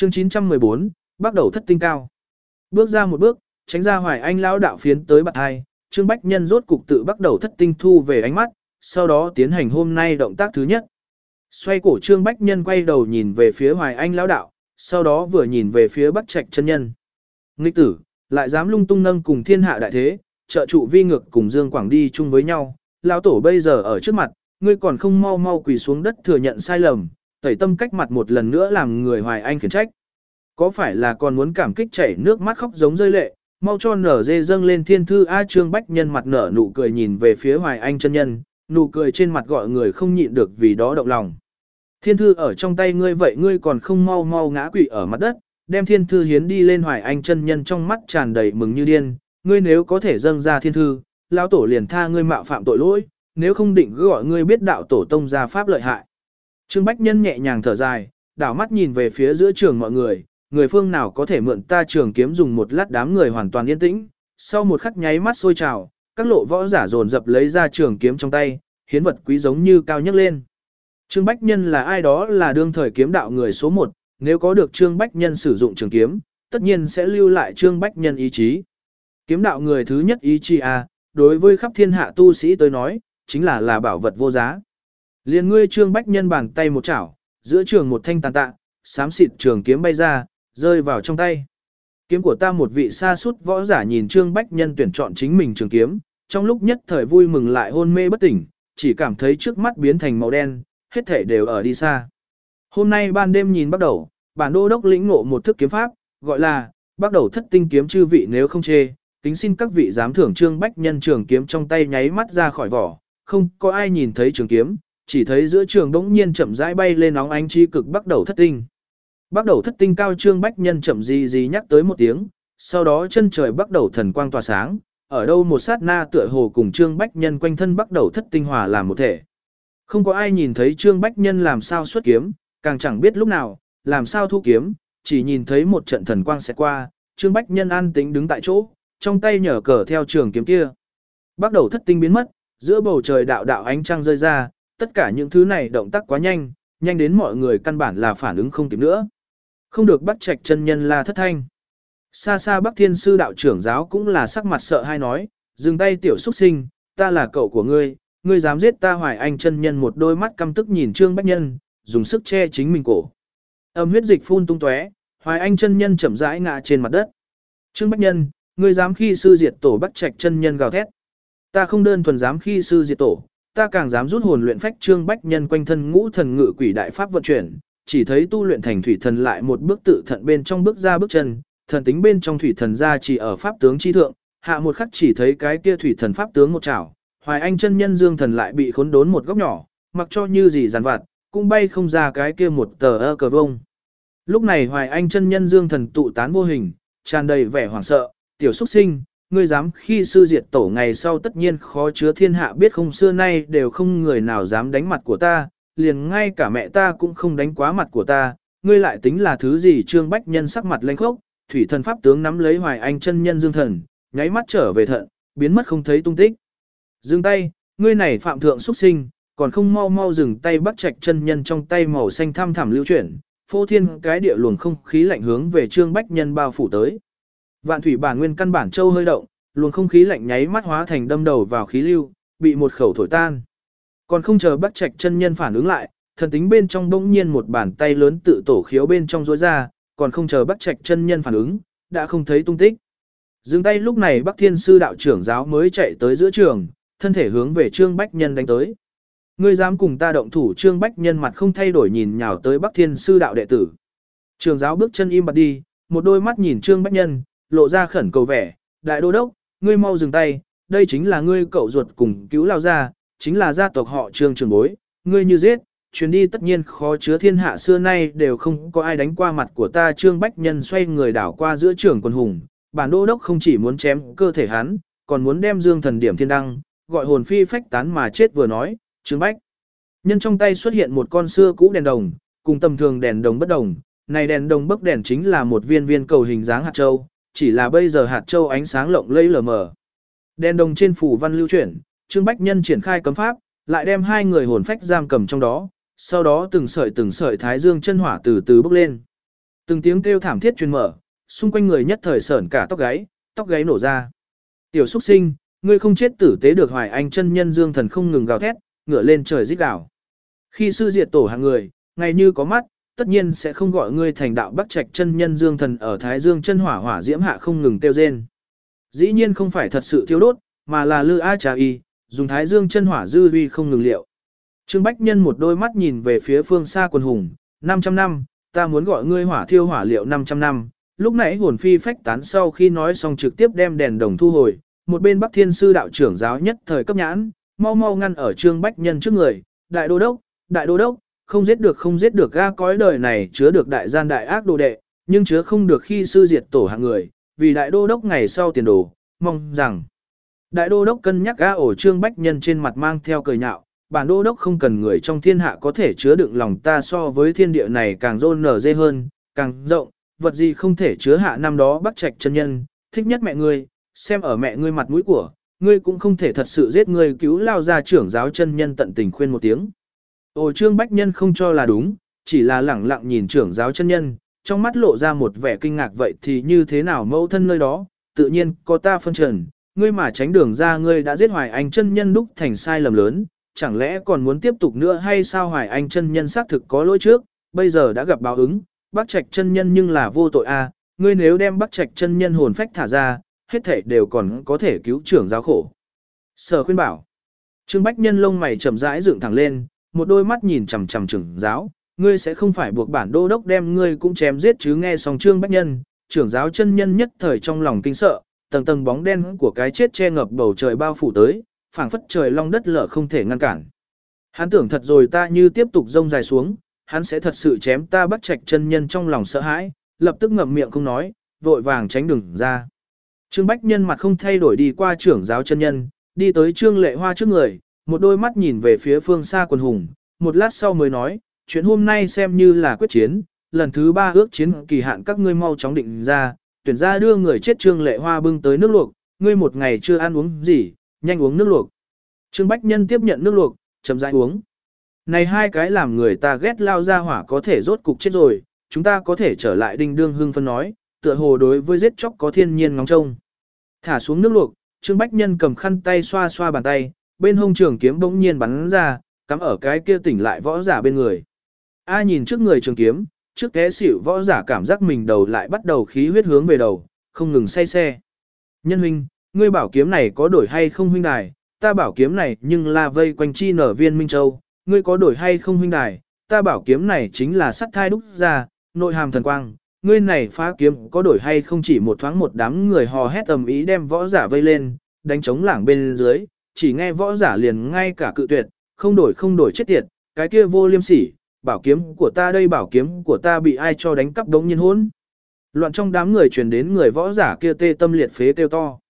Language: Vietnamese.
Chương 914, bắt đầu thất tinh cao. Bước ra một bước, tránh ra Hoài Anh lão đạo phiến tới bạt hai, Trương Bách Nhân rốt cục tự bắt đầu thất tinh thu về ánh mắt, sau đó tiến hành hôm nay động tác thứ nhất. Xoay cổ Trương Bách Nhân quay đầu nhìn về phía Hoài Anh lão đạo, sau đó vừa nhìn về phía Bắc Trạch chân nhân. Nghịch tử, lại dám lung tung nâng cùng thiên hạ đại thế, trợ trụ vi ngược cùng Dương Quảng đi chung với nhau, lão tổ bây giờ ở trước mặt, ngươi còn không mau mau quỳ xuống đất thừa nhận sai lầm, tẩy tâm cách mặt một lần nữa làm người Hoài Anh khiển trách. Có phải là còn muốn cảm kích chảy nước mắt khóc giống rơi lệ, mau cho nở dê dâng lên thiên thư A. Trương Bách Nhân mặt nở nụ cười nhìn về phía Hoài Anh chân nhân, nụ cười trên mặt gọi người không nhịn được vì đó động lòng. Thiên thư ở trong tay ngươi vậy ngươi còn không mau mau ngã quỵ ở mặt đất, đem thiên thư hiến đi lên. Hoài Anh chân nhân trong mắt tràn đầy mừng như điên, ngươi nếu có thể dâng ra thiên thư, lão tổ liền tha ngươi mạo phạm tội lỗi, nếu không định cứ gọi ngươi biết đạo tổ tông gia pháp lợi hại. Trương Bách Nhân nhẹ nhàng thở dài, đảo mắt nhìn về phía giữa trường mọi người, người phương nào có thể mượn ta trường kiếm dùng một lát. Đám người hoàn toàn yên tĩnh, sau một khắc nháy mắt sôi trào, các lộ võ giả dồn dập lấy ra trường kiếm trong tay, hiến vật quý giống như cao nhấc lên. Trương Bách Nhân là ai? Đó là đương thời kiếm đạo người số 1, nếu có được Trương Bách Nhân sử dụng trường kiếm, tất nhiên sẽ lưu lại Trương Bách Nhân ý chí. Kiếm đạo người thứ nhất ý chí đối với khắp thiên hạ tu sĩ tới nói, chính là bảo vật vô giá. Liền ngươi Trương Bách Nhân bàn tay một chảo, giữa trường một thanh tàn tạ, xám xịt trường kiếm bay ra, rơi vào trong tay. Kiếm của ta. Một vị sa sút võ giả nhìn Trương Bách Nhân tuyển chọn chính mình trường kiếm, trong lúc nhất thời vui mừng lại hôn mê bất tỉnh, chỉ cảm thấy trước mắt biến thành màu đen, hết thể đều ở đi xa. Hôm nay ban đêm nhìn bắt đầu, bản đô đốc lĩnh ngộ một thức kiếm pháp, gọi là bắt đầu thất tinh kiếm. Chư vị nếu không chê, kính xin các vị dám thưởng Trương Bách Nhân trường kiếm trong tay nháy mắt ra khỏi vỏ, không có ai nhìn thấy trường kiếm, chỉ thấy giữa trường đống nhiên chậm rãi bay lên óng ánh chi cực bắt đầu thất tinh. Bắt đầu thất tinh cao. Trương Bách Nhân chậm gì nhắc tới một tiếng, sau đó chân trời bắt đầu thần quang tỏa sáng, ở đâu một sát na tựa hồ cùng Trương Bách Nhân quanh thân bắt đầu thất tinh hòa làm một thể. Không có ai nhìn thấy Trương Bách Nhân làm sao xuất kiếm, càng chẳng biết lúc nào, làm sao thu kiếm, chỉ nhìn thấy một trận thần quang sẽ qua, Trương Bách Nhân an tĩnh đứng tại chỗ, trong tay nhở cờ theo trường kiếm kia. Bắt đầu thất tinh biến mất, giữa bầu trời đạo đạo ánh trăng rơi ra, tất cả những thứ này động tác quá nhanh, nhanh đến mọi người căn bản là phản ứng không kịp nữa. Không được bắt Trạch chân nhân la thất thanh. Xa xa Bắc Thiên sư đạo trưởng giáo cũng là sắc mặt sợ hai nói, dừng tay tiểu xuất sinh, ta là cậu của ngươi, ngươi dám giết ta. Hoài Anh chân nhân một đôi mắt căm tức nhìn Trương Bách Nhân, dùng sức che chính mình cổ. Âm huyết dịch phun tung tóe, Hoài Anh chân nhân chậm rãi ngã trên mặt đất. Trương Bách Nhân, ngươi dám khi sư diệt tổ? Bắc Trạch chân nhân gào thét. Ta không đơn thuần dám khi sư diệt tổ, ta càng dám rút hồn luyện phách. Trương Bách Nhân quanh thân ngũ thần ngự quỷ đại pháp vận chuyển, chỉ thấy tu luyện thành thủy thần lại một bước tự thận bên trong bước ra bước chân, thần tính bên trong thủy thần ra chỉ ở pháp tướng chi thượng, hạ một khắc chỉ thấy cái kia thủy thần pháp tướng một chảo, Hoài Anh chân nhân dương thần lại bị khốn đốn một góc nhỏ, mặc cho như gì giàn vặt, cũng bay không ra cái kia một tờ cờ vông. Lúc này Hoài Anh chân nhân dương thần tụ tán vô hình, tràn đầy vẻ hoảng sợ, tiểu xuất sinh, ngươi dám khi sư diệt tổ, ngày sau tất nhiên khó chứa thiên hạ biết không. Xưa nay đều không người nào dám đánh mặt của ta, liền ngay cả mẹ ta cũng không đánh quá mặt của ta, ngươi lại tính là thứ gì? Trương Bách Nhân sắc mặt lênh khốc, thủy thần pháp tướng nắm lấy Hoài Anh chân nhân dương thần, nháy mắt trở về thận, biến mất không thấy tung tích. Dừng tay, ngươi này phạm thượng xuất sinh, còn không mau mau dừng tay. Bắc Trạch chân nhân trong tay màu xanh thăm thẳm lưu chuyển, phô thiên cái địa luồng không khí lạnh hướng về Trương Bách Nhân bao phủ tới. Vạn thủy bản nguyên căn bản châu hơi động, luồng không khí lạnh nháy mắt hóa thành đâm đầu vào khí lưu, bị một khẩu thổi tan. Còn không chờ Bắc Trạch chân nhân phản ứng lại, thần tính bên trong bỗng nhiên một bàn tay lớn tự tổ khiếu bên trong rối ra, còn không chờ Bắc Trạch chân nhân phản ứng, đã không thấy tung tích. Dừng tay. Lúc này Bắc Thiên sư đạo trưởng giáo mới chạy tới giữa trường, thân thể hướng về Trương Bách Nhân đánh tới. Ngươi dám cùng ta động thủ? Trương Bách Nhân mặt không thay đổi nhìn nhào tới Bắc Thiên sư đạo đệ tử. Trưởng giáo bước chân im bặt đi, một đôi mắt nhìn Trương Bách Nhân, lộ ra khẩn cầu vẻ, đại đô đốc, ngươi mau dừng tay, đây chính là ngươi cậu ruột cùng cứu lao gia, chính là gia tộc họ Trương trường bối, ngươi như giết, chuyến đi tất nhiên khó chứa thiên hạ. Xưa nay đều không có ai đánh qua mặt của ta. Trương Bách Nhân xoay người đảo qua giữa trường quân hùng, bản đô đốc không chỉ muốn chém cơ thể hắn, còn muốn đem dương thần điểm thiên đăng, gọi hồn phi phách tán mà chết. Vừa nói, Trương Bách Nhân trong tay xuất hiện một con xưa cũ đèn đồng, cùng tầm thường đèn đồng bất đồng, này đèn đồng bấc đèn chính là một viên viên cầu hình dáng hạt châu, chỉ là bây giờ hạt châu ánh sáng lộng lẫy lờ mờ. Đèn đồng trên phủ văn lưu chuyển, Trương Bách Nhân triển khai cấm pháp, lại đem hai người hồn phách giam cầm trong đó, sau đó từng sợi thái dương chân hỏa từ từ bốc lên. Từng tiếng kêu thảm thiết truyền mở, xung quanh người nhất thời sởn cả tóc gáy nổ ra. Tiểu xuất sinh, ngươi không chết tử tế được. Hoài Anh chân nhân Dương Thần không ngừng gào thét, ngửa lên trời rít gào. Khi sư diệt tổ hàng người, ngày như có mắt, tất nhiên sẽ không gọi ngươi thành đạo Bắc Trạch chân nhân Dương Thần ở Thái Dương chân hỏa hỏa diễm hạ không ngừng tiêu rên. Dĩ nhiên không phải thật sự thiêu đốt, mà là lư a trà y, dùng Thái Dương chân hỏa dư uy không ngừng liệu. Trương Bách Nhân một đôi mắt nhìn về phía phương xa quần hùng, 500 năm, ta muốn gọi ngươi hỏa thiêu hỏa liệu 500 năm. Lúc nãy hồn phi phách tán sau khi nói xong trực tiếp đem đèn đồng thu hồi, một bên Bắc Thiên sư đạo trưởng giáo nhất thời cấp nhãn, mau mau ngăn ở Trương Bách Nhân trước người, đại đô đốc, không giết được ga cõi đời này chứa được đại gian đại ác đồ đệ, nhưng chứa không được khi sư diệt tổ hạng người, vì đại đô đốc ngày sau tiền đồ, mong rằng. Đại đô đốc cân nhắc ga ổ Trương Bách Nhân trên mặt mang theo cười nhạo, bản đô đốc không cần người trong thiên hạ có thể chứa đựng lòng ta so với thiên địa này càng rôn nở dê hơn, càng rộng, vật gì không thể chứa hạ năm đó Bắc Trạch chân nhân, thích nhất mẹ ngươi, xem ở mẹ ngươi mặt mũi của, ngươi cũng không thể thật sự giết ngươi cứu lao ra trưởng giáo chân nhân tận tình khuyên một tiếng. Ồ Trương Bách Nhân không cho là đúng, chỉ là lẳng lặng nhìn trưởng giáo chân nhân, trong mắt lộ ra một vẻ kinh ngạc vậy thì như thế nào mẫu thân nơi đó, tự nhiên có ta phân trần, ngươi mà tránh đường ra ngươi đã giết Hoài Anh chân nhân đúc thành sai lầm lớn, chẳng lẽ còn muốn tiếp tục nữa hay sao? Hoài Anh chân nhân xác thực có lỗi trước, bây giờ đã gặp báo ứng, Bắc Trạch chân nhân nhưng là vô tội a, ngươi nếu đem Bắc Trạch chân nhân hồn phách thả ra, hết thảy đều còn có thể cứu trưởng giáo khổ. Sở khuyên bảo. Trương Bách Nhân lông mày chậm rãi dựng thẳng lên, một đôi mắt nhìn chằm chằm trưởng giáo, ngươi sẽ không phải buộc bản đô đốc đem ngươi cũng chém giết chứ? Nghe xong Trương Bách Nhân, trưởng giáo chân nhân nhất thời trong lòng kinh sợ, tầng tầng bóng đen của cái chết che ngập bầu trời bao phủ tới, phảng phất trời long đất lở không thể ngăn cản. Hắn tưởng thật rồi ta như tiếp tục rông dài xuống, hắn sẽ thật sự chém ta. Bắc Trạch chân nhân trong lòng sợ hãi, lập tức ngậm miệng không nói, vội vàng tránh đường ra. Trương Bách Nhân mặt không thay đổi đi qua trưởng giáo chân nhân, đi tới Trương Lệ Hoa trước người, một đôi mắt nhìn về phía phương xa quần hùng, một lát sau mới nói, chuyện hôm nay xem như là quyết chiến, lần thứ 3 ước chiến kỳ hạn các ngươi mau chóng định ra, tuyển ra đưa người chết. Trương Lệ Hoa bưng tới nước luộc, ngươi một ngày chưa ăn uống gì, nhanh uống nước luộc. Trương Bách Nhân tiếp nhận nước luộc, chậm rãi uống. Này hai cái làm người ta ghét lao ra hỏa có thể rốt cục chết rồi, chúng ta có thể trở lại. Đinh Đương hưng phân nói, tựa hồ đối với giết chóc có thiên nhiên ngóng trông. Thả xuống nước luộc, Trương Bách Nhân cầm khăn tay xoa xoa bàn tay, bên hông trường kiếm bỗng nhiên bắn ra, cắm ở cái kia tỉnh lại võ giả bên người. A nhìn trước người trường kiếm, trước té xỉu võ giả cảm giác mình đầu lại bắt đầu khí huyết hướng về đầu, không ngừng say xe. Nhân huynh, ngươi bảo kiếm này có đổi hay không huynh đài? Ta bảo kiếm này nhưng là vây quanh chi nở viên Minh Châu, ngươi có đổi hay không huynh đài? Ta bảo kiếm này chính là sắt thai đúc ra, nội hàm thần quang, ngươi này phá kiếm có đổi hay không? Chỉ một thoáng một đám người hò hét tầm ý đem võ giả vây lên, đánh chống lảng bên dưới, chỉ nghe võ giả liền ngay cả cự tuyệt, không đổi chết tiệt, cái kia vô liêm sỉ, bảo kiếm của ta đây, bảo kiếm của ta bị ai cho đánh cắp đống nhiên hỗn. Loạn trong đám người truyền đến người võ giả kia tê tâm liệt phế kêu to.